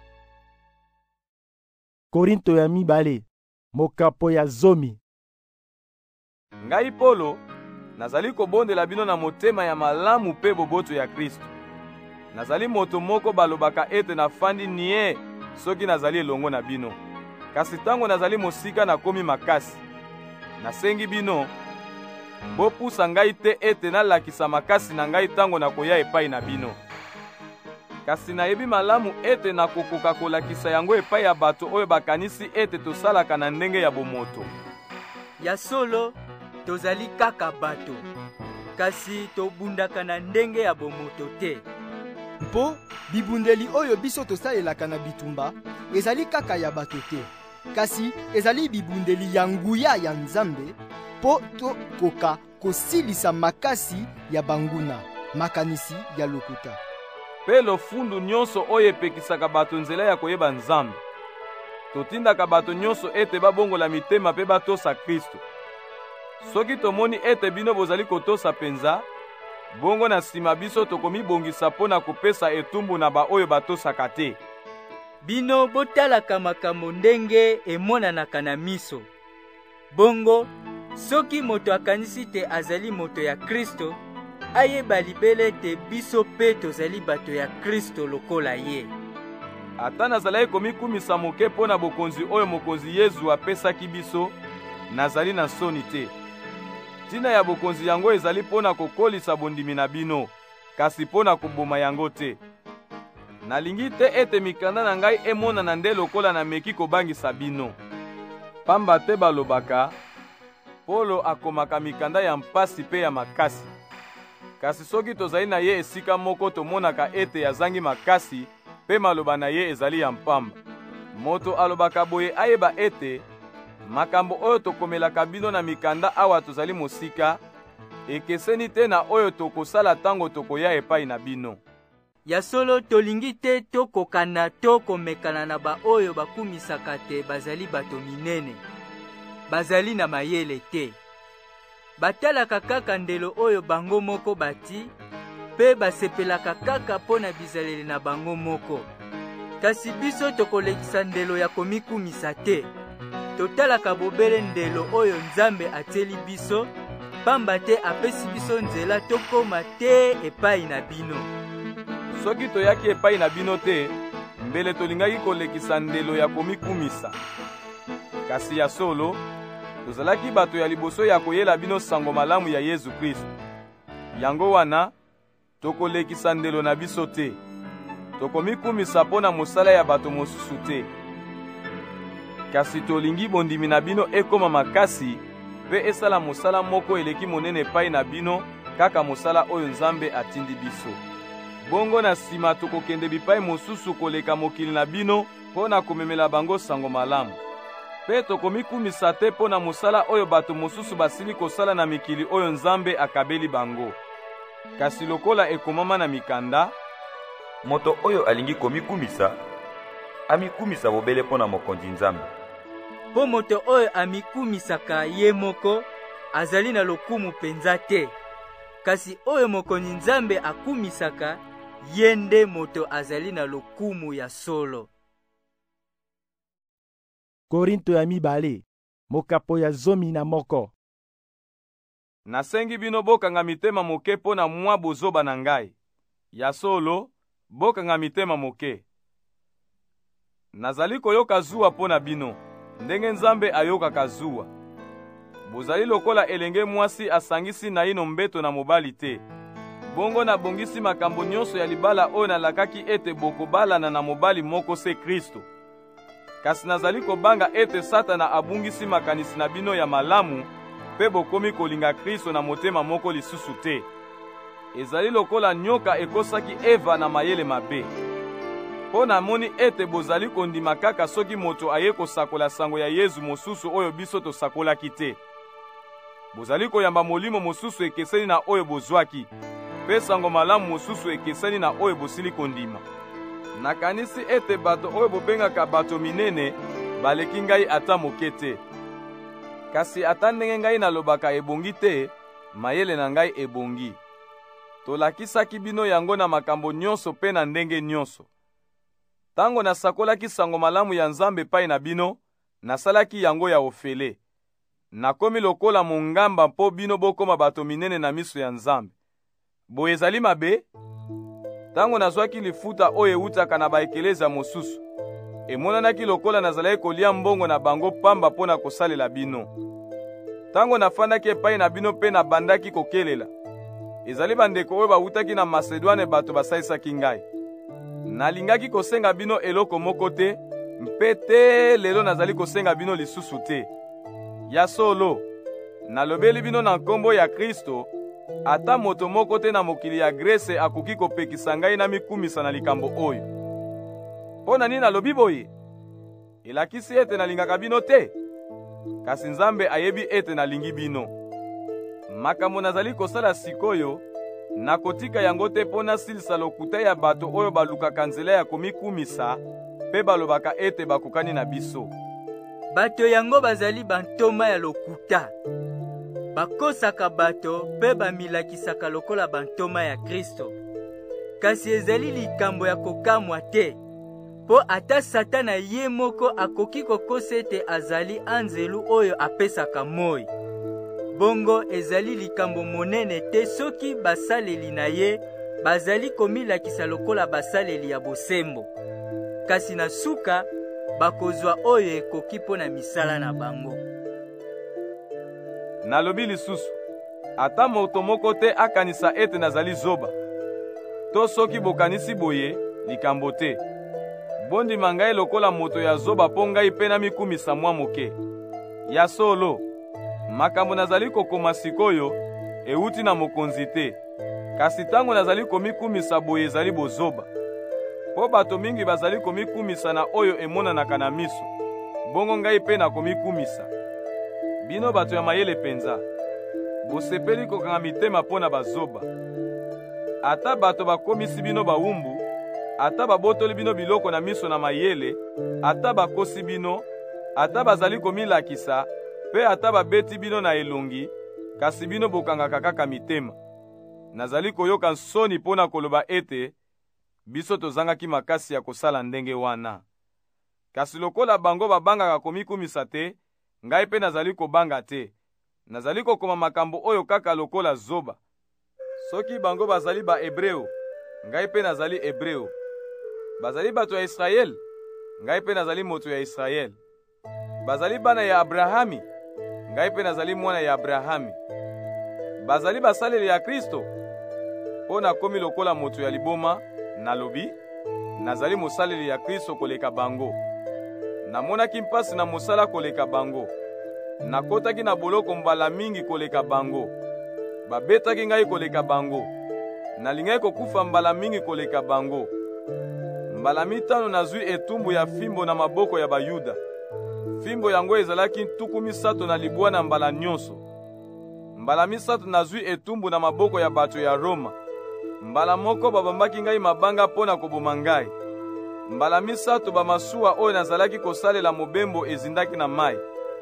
Korinto ya mibale, mokapo ya zomi. Ngai Polo, nazali kobondela bino na motema ya malamu pe boboto ya Kristo. Nazali moto moko balobaka ete nafandi nie soki nazali elongo na bino. Kasi tango nazali mosika nakomi makasi. Nasengi bino, bopusa ngai te ete nalakisa makasi na ngai tango nakoya epai na bino. Kasi nayebi malamu ete nakokoka kolakisa yango epai ya bato oyo bakanisi ete tosalaka na ndenge ya bomoto. Ya solo, tozali kaka bato, kasi tobundaka na ndenge ya bomoto te. Mpo bibundeli oyo biso tosalelaka na bitumba ezali kaka ya bato te, kasi ezali bibundeli ya nguya ya Nzambe mpo tokoka kosilisa makasi ya banguna, makanisi ya lokuta. Pe lofundu nyonso oyo epekisaka bato nzela ya koyeba Nzambe. Totindaka bato nyonso ete babongola mitema pe batosa Kristo. Soki tomoni ete bino bozali kotosa penza, bongo na nsima biso tokomibongisa mpo na kopesa etumbu na baoyo batosaka te. Bino botalaka makambo ndenge emonanaka na miso. Bongo, soki moto akanisi te azali moto ya Kristo, ayeba libele te biso pe tozali bato ya Kristo lokola ye. Ata nazali komikumisa moke mpo na bokonzi oyo mokonzi Yesu apesaki biso, nazali na soni te. Tina ya bokonzi yango ezali mpo na kokolisa bondimi na bino, kasi mpo na koboma yango te. Nalingi te ete mikanda na ngai emonana nde lokola nameki kobangisa bino. Pamba te balobaka, Polo akomaka mikanda ya mpasi pe ya makasi. Kasi soki tozali na ye esika moko tomonaka ete azangi makasi, pe maloba na ye ezali ya mpamba. Moto alobaka boye ayeba ete makambo oyo tokomelaka bino na mikanda awa tozali mosika, ekeseni te na oyo tokosala tango tokoya epai na bino. Ya solo tolingi te tokokana to komekana na ba oyo bakumisaka te bazali bato minene. Bazali na mayele te. Batalaka kaka ndelo oyo bango moko bati, pe basepelaka kaka mpo na bizaleli na bango moko. Kasi biso tokolekisa ndelo ya komikumisa te. Totalaka bobele ndelo oyo Nzambe atieli biso, pamba te apesi biso nzela tokoma te epai na bino. Soki toyaki epai na bino te, mbele tolingaki kolekisa ndelo ya komikumisa. Kasi ya solo, tozalaki bato ya liboso ya koyela bino sango malamu ya Yesu Kristo. Yango wana, tokolekisa ndelo na biso te. Tokomikumisa mpo na mosala ya bato mosusu te. Kasi tolingi bondimi na bino ekoma makasi, pe esala mosala moko eleki monene epai na bino, kaka mosala oyo Nzambe atindi biso. Bongo na nsima tokokende bipai mosusu koleka mokili na bino mpo na komemela bango sango malamu. Pe tokomikumisa te mpo na mosala oyo bato mosusu basili kosala na mikili oyo Nzambe akabeli bango. Kasi lokola ekomama na mikanda, moto oyo alingi komikumisa, amikumisa bobele mpo na mokonzi Nzambe. Po moto oyo amikumisaka ye moko, azali na lokumu penza te. Kasi oyo mokonzi Nzambe akumisaka, ye nde moto azali na lokumu ya solo. Korinto ya mibale, mokapo ya zomi na moko. Nasengi bino bokanga mitema moke mpo na mwa bozoba na ngai. Ya solo, bokanga mitema moke. Nazali koyoka zuwa mpo na bino, ndenge Nzambe ayokaka zuwa. Bozali lokola elenge mwasi asangisi na ino mbeto na mobali te. Bongo nabongisi makambo nyonso ya libala oyo nalakaki ete bokobalana na mobali moko se Kristo. Kasi nazali kobanga ete Satana abungisi makanisi na bino ya malamu mpe bokomi kolinga Kristo na motema moko lisusu te. Ezali lokola nyoka ekosaki Eva na mayele mabe. Mpo namoni ete bozali kondima kaka soki moto aye kosakola sango ya Yesu mosusu oyo biso tosakolaki te. Bozali koyamba molimo mosusu ekeseni na oyo bozwaki, mpe sango malamu mosusu ekeseni na oyo bosili kondima. Nakanisi ete bato oyo bobengaka bato minene baleki ngai ata moke te. Kasi ata ndenge ngai nalobaka ebongi te, mayele na ngai ebongi. Tolakisaki bino yango na makambo nyonso mpe na ndenge nyonso. Tango nasakolaki sango malamu ya Nzambe epai na bino, nasalaki yango ya ofele. Nakomi lokola mongamba mpo bino bokoma bato minene na miso ya Nzambe. Boye ezali mabe? Tango nazwaki lifuta oyo eutaka na baekeleza mosusu, emonanaki lokola nazalaki kolia mbongo na bango pamba mpo na kosalela bino. Tango nafandaki epai na bino mpe nabandaki kokelela, ezali bandeko oyo bautaki na Masedwane bato basalisaki ngai. Nalingaki kosenga bino eloko moko te, mpe te lelo nazali kosenga bino lisusu te. Ya solo, nalobeli bino na nkombo ya Kristo, ata moto moko te na mokili ya Grese akoki kopekisa ngai na mikumisa na likambo oyo. Mpo na nini nalobi boye? Elakisi ete nalingaka bino te? Kasi Nzambe ayebi ete nalingi bino. Makambo nazali kosala sikoyo, nakotika yango te mpo nasilisa lokuta ya bato oyo balukaka nzela ya komikumisa, mpe balobaka ete bakokani na biso. Bato yango bazali bantoma ya lokuta. Bakosaka bato mpe bamilakisaka lokola bantoma ya Kristo. Kasi ezali likambo ya kokamwa te, mpo ata Satana ye moko akoki kokosa ete azali anzelu oyo apesaka moi. Bongo ezali likambo monene te soki basaleli na ye bazali komilakisa lokola basaleli ya bosembo. Kasi na suka bakozwa oyo ekoki mpo na misala na bango. Nalobi lisusu, ata moto moko te akanisa ete nazali zoba. To soki bokanisi boye, likambo te. Bondima ngai lokola moto ya zoba mpo ngai mpe namikumisa mwa moke. Ya solo, makambo nazali kokoma sikoyo euti na mokonzi te. Kasi tango nazali komikumisa boye ezali bozoba. Po bato mingi bazali komikumisa na oyo emonanaka na miso, bongo ngai mpe nakomikumisa. Bino bato ya mayele penza, bosepeli kokanga mitema mpo na bazoba. Ata bato bakomisi bino bawumbu, ata babotoli bino biloko na miso na mayele, ata bakosi bino, ata bazali komilakisa, mpe ata babeti bino na elongi, kasi bino bokangaka kaka mitema. Nazali koyoka nsoni mpo na koloba ete biso tozangaki makasi ya kosala ndenge wana. Kasi lokola bango babangaka komikumisa te, ngai mpe nazali kobanga te. Nazali kokoma makambo oyo kaka lokola zoba. Soki bango bazali ba Hebreo, ngai mpe nazali Hebreo. Bazali bato ya Israel, ngai mpe nazali moto ya Israel. Bazali bana ya Abrahami, ngai mpe nazali mwana ya Abrahami. Bazali basaleli ya Kristo, mpo nakomi lokola moto ya liboma, nalobi, nazali mosaleli ya Kristo koleka bango. Namonaki mpasi na mosala koleka bango. Nakotaki na boloko mbala mingi koleka bango. Babetaki ngai koleka bango. Nalingaki kokufa mbala mingi koleka bango. Mbala mitano nazwi etumbu ya fimbo na maboko ya Bayuda. Fimbo yango ezalaki ntuku misato na libwa na mbala nyonso. Mbala misato nazwi etumbu na maboko ya bato ya Roma. Mbala moko babambaki ngai mabanga mpo na koboma ngai. Mbala misato bamasuwa oyo nazalaki kosalela mobembo ezindaki na mai.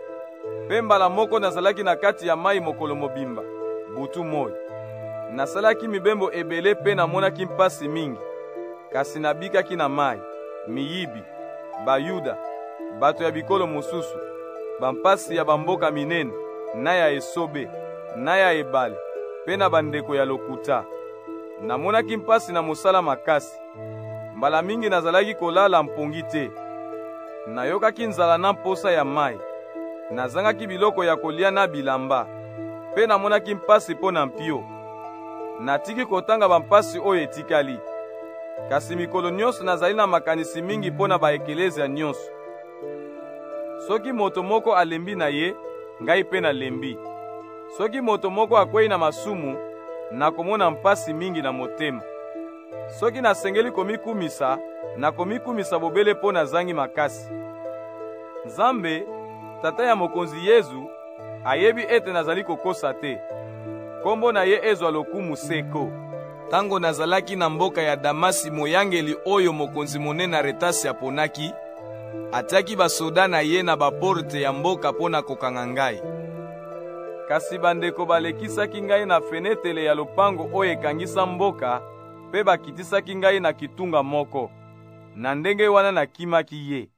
Mpe mbala moko nazalaki na kati ya mai mokolo mobimba, butu moi. Nasalaki mibembo ebele mpe namonaki mpasi mingi. Kasi nabikaki na mai, miyibi, Bayuda, bato ya bikolo mosusu, bampasi ya bamboka minene, na ya esobe, na ya ebale, mpe na bandeko ya lokuta. Namonaki mpasi na mosala makasi. Mbala mingi nazalaki kolala mpongi te. Nayokaki nzala na mposa ya mai. Nazangaki biloko ya kolia na bilamba. Mpe namonaki mpasi mpo na mpio. Natiki kotanga bampasi oyo etikali. Kasi mikolo nyonso nazali na makanisi mingi mpo na baekelezia nyonso. Soki moto moko alembi na ye, ngai mpe nalembi. Soki moto moko akwei na masumu, nakomona mpasi mingi na motema. Soki nasengeli komikumisa, nakomikumisa bobele mpo nazangi makasi. Nzambe, tata ya mokonzi Yezu, ayebi ete nazali kokosa te. Kombo na ye ezwa lokumu seko. Tango nazalaki na mboka ya Damasi, moyangeli oyo mokonzi monene Aretasi aponaki, atiaki basoda na ye na baporte ya mboka mpo na kokanga ngai. Kasi bandeko balekisaki ngai na fenetele ya lopango oyo ekangisa mboka, mpe bakitisaki ngai na kitunga moko. Na ndenge wana nakimaki ye.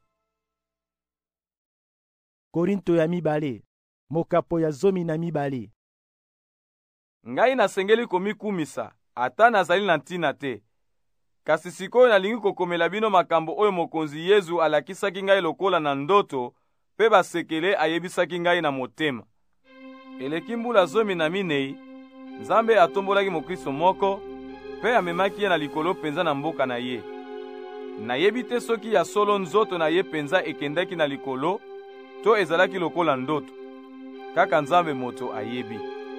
Korinto ya mibale, mokapo ya 12. Ngai nasengeli komikumisa, ata nazali na ntina te. Kasi sikoyo nalingi kokomela bino makambo oyo mokonzi Yezu alakisaki ngai lokola na ndoto, mpe basekele ayebisaki ngai na motema. Eleki mbula 14, Nzambe atombolaki mokristo moko, mpe amemaki ye na likolo penza na mboka na ye. Nayebi te soki ya solo nzoto na ye penza ekendaki na likolo, to ezalaki lokola ndoto. Kaka Nzambe moto ayebi.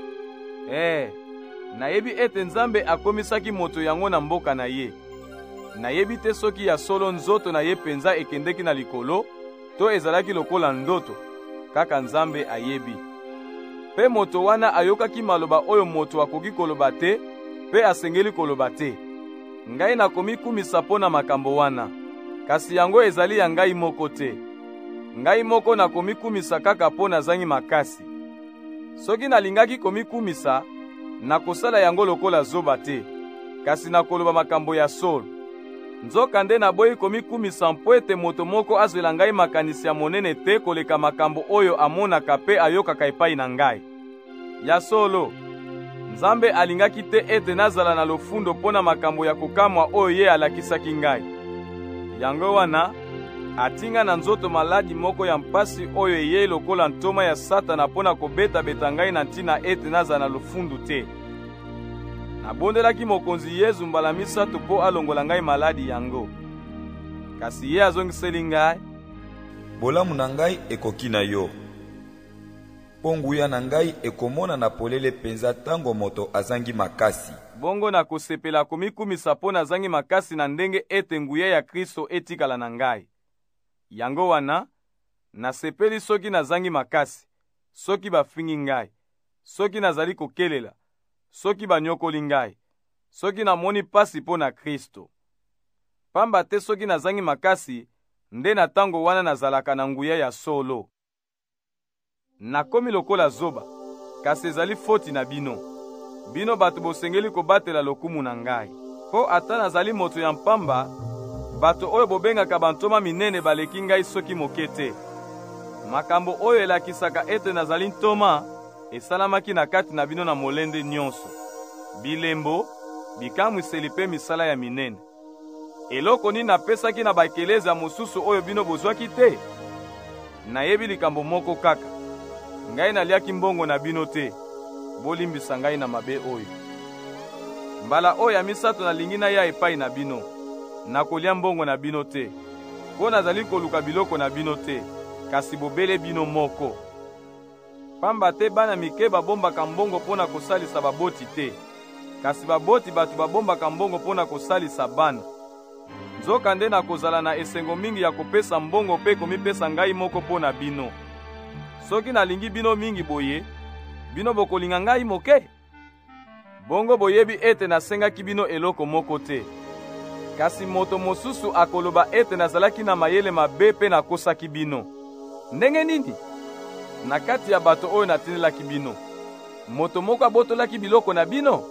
Nayebi ete Nzambe akomisaki moto yango na mboka na ye. Nayebi te soki ya solo nzoto na ye penza ekendeki na likolo, to ezalaki lokola ndoto. Kaka Nzambe ayebi. Pe moto wana ayokaki maloba oyo moto akoki koloba te, pe asengeli koloba te. Ngai nakomikumisa mpo na makambo wana, kasi yango ezali ya ngai moko te. Ngai moko nakomikumisa kaka mpo nazangi makasi. Soki nalingaki komikumisa, nakosala yango lokola zoba te, kasi nakoloba makambo ya solo. Nzoka nde naboyi komikumisa mpo ete moto moko azwela ngai makanisi ya monene te koleka makambo oyo amonaka pe ayokaka epai na ngai. Ya solo, Nzambe alingaki te ete nazala na lofundo mpo na makambo ya kokamwa oyo ye alakisaki ngai. Yango wana, atinga na nzoto maladi moko ya mpasi oyo eye lokola ntoma ya Satana mpo na kobeta-beta ngai na ntina ete nazala na lofundu te. Nabondelaki mokonzi Yezu mbala 3 mpo alongola ngai maladi yango. Kasi ye azongiseli ngai, bolamu na ngai ekoki na yo. Mpo nguya na ngai ekomona na polele penza tango moto azangi makasi. Bongo na kosepela komikumisa mpo nazangi makasi na ndenge ete nguya ya Kristo etikala na ngai. Yango wana, nasepeli soki nazangi makasi, soki bafingi ngai, soki nazali kokelela, soki banyokoli ngai, soki namoni pasi mpo na Kristo. Pamba te soki nazangi makasi, nde na tango wana nazalaka na nguya ya solo. Nakomi lokola zoba, kasi ezali foti na bino. Bino bato bosengeli kobatela lokumu na ngai. Po ata nazali moto ya mpamba, bato oyo bobengaka bantoma minene baleki ngai soki moke te. Makambo oyo elakisaka ete nazali ntoma, esalamaki na kati na bino na molende nyonso. Bilembo, bikamwiseli mpe misala ya minene. Eloko nini napesaki na baekeleza mosusu oyo bino bozwaki te? Nayebi likambo moko kaka. Ngai naliaki mbongo na bino te, bolimbisa ngai na mabe oyo. Mbala oyo ya 3 nalingi na ya epai na bino, nakolia mbongo na bino te, mpo nazali koluka biloko na bino te, kasi bobele bino moko. Pamba te bana mike babombaka mbongo mpo na kosalisa baboti te, kasi baboti bato babombaka mbongo mpo na kosalisa bana. Nzoka nde nakozala na esengo mingi ya kopesa mbongo mpe komipesa ngai moko mpo na bino. Soki nalingi bino mingi boye, bino bokolinga ngai moke? Bongo boyebi ete nasengaki bino eloko moko te. Kasi moto mosusu akoloba ete nazalaki na mayele mabe mpe nakosaki bino. Ndenge nini? Na kati ya bato oyo natindelaki bino, moto moko abotolaki biloko na bino?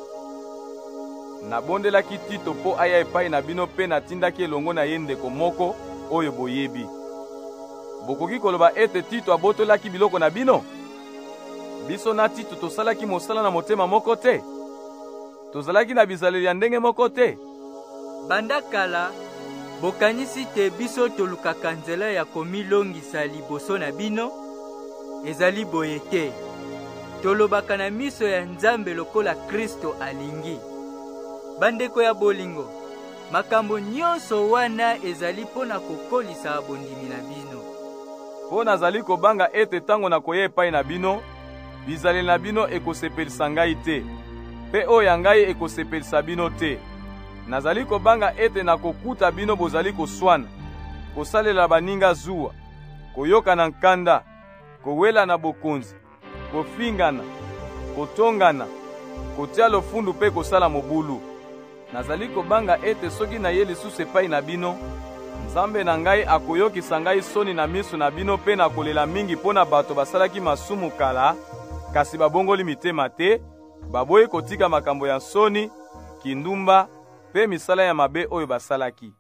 Nabondelaki Tito mpo aya epai na bino mpe natindaki elongo na ye ndeko moko oyo boyebi. Bokoki koloba ete Tito abotolaki biloko na bino? Biso na Tito tosalaki mosala na motema moko te? Tozalaki na bizaleli ya ndenge moko te? Banda kala, bokanisi te biso tolukaka nzela ya komilongisa liboso na bino? Ezali boye te. Tolobaka na miso ya Nzambe lokola Kristo alingi. Bandeko ya bolingo, makambo nyonso wana ezali mpo na kokolisa abondimi na bino. Po nazali kobanga ete tango nakoya epai na bino, bizaleli na bino ekosepelisa ngai te, mpe oyo ya ngai ekosepelisa bino te. Nazali kobanga ete nakokuta bino bozali koswana, kosalela baninga zuwa, koyoka na nkanda, kowela na bokonzi, kofingana, kotongana, kotia lofundu mpe kosala mobulu. Nazali kobanga ete soki naye lisusu epai na bino, Nzambe na ngai akoyokisa ngai soni na miso na bino mpe nakolela mingi mpo na bato basalaki masumu kala, kasi babongoli mitema te, baboyi kotika makambo ya soni, kindumba, mpe misala ya mabe oyo basalaki.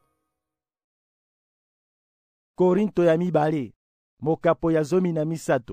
Korinto ya mibale, mokapo ya 13.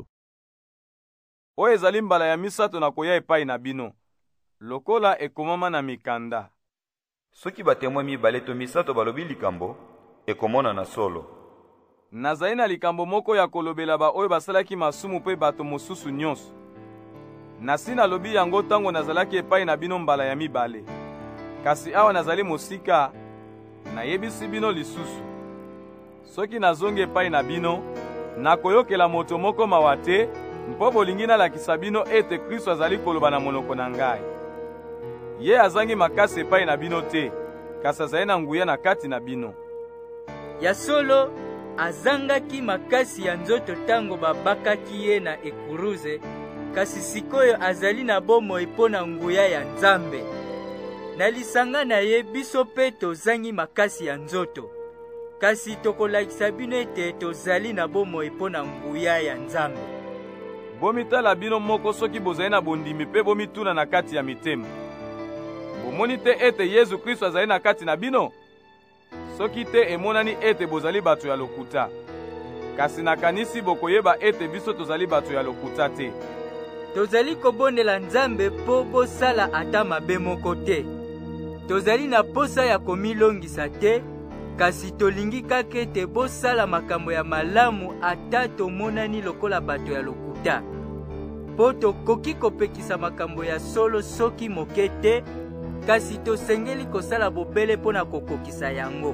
Oyo ezali mbala ya misato na koya epai na bino, lokola ekomama na mikanda. Soki batemwa mibale to misato balobi likambo, ekomona na solo. Nazali na likambo moko ya kolobela ba oyo basalaki masumu mpe bato mosusu nyonso. Nasi nalobi yango tango nazalaki epai na bino mbala ya mibale. Kasi awa nazali mosika, nayebisi bino lisusu. Soki nazongi epai na bino, nakoyokela moto moko mawa te, mpo bolingi nalakisa bino ete Kristo azali koloba na monoko na ngai. Ye azangi makasi epai na bino te, kasi azali na nguya na kati na bino. Ya solo azangaki makasi ya nzoto tango babakaki ye na ekuruze, kasi sikoyo azali na bomoi mpo na nguya ya Nzambe. Na lisanga na ye biso mpe tozangi makasi ya nzoto, kasi tokolakisa bino ete tozali na bomoi mpo na nguya ya Nzambe. Bomitala bino moko soki bozali na bondimi mpe bomituna na kati ya mitema. Bomoni te ete Yesu Kristo azali na kati na bino? Soki te emonani ete bozali bato ya lokuta. Kasi nakanisi bokoyeba ete biso tozali bato ya lokuta te. Tozali kobondela Nzambe mpo bosala ata mabe moko te. Tozali na posa ya komilongisa te, kasi tolingi kaka ete bosala makambo ya malamu ata tomonani lokola bato ya lokuta. Po tokoki kopekisa makambo ya solo soki moke te, kasi tosengeli kosala bobele mpo na kokokisa yango.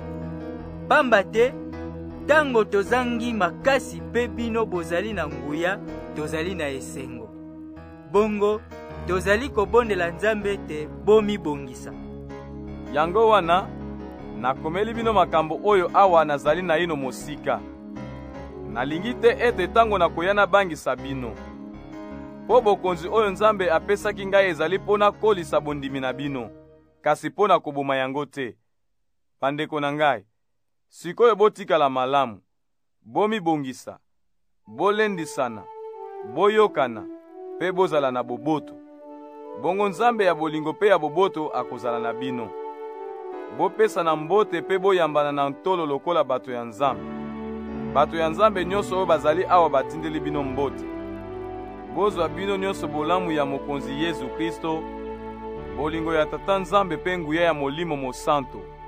Pamba te, tango tozangi makasi mpe bino bozali na nguya, tozali na esengo. Bongo, tozali kobondela Nzambe ete bomibongisa. Yango wana, nakomeli bino makambo oyo awa nazali na ino mosika. Nalingi te ete tango nakoya nabangisa bino. Po bokonzi oyo Nzambe apesaki ngai ezali pona kolisa bondimi na bino, kasi pona koboma yango te. Bandeko na ngai, sikoyo botikala malamu, bomibongisa, bolendisana, boyokana, pe bozala na boboto. Bongo Nzambe ya bolingo pe ya boboto akozala na bino. Bopesa na mbote pe boyambana na ntolo lokola bato ya Nzambe. Bato ya Nzambe nyonso oyo bazali awa batindeli bino mbote. Bozwa bino nyonso bolamu ya mokonzi Yesu Kristo, bolingo ya Tata Nzambe pe nguya ya Molimo Mosanto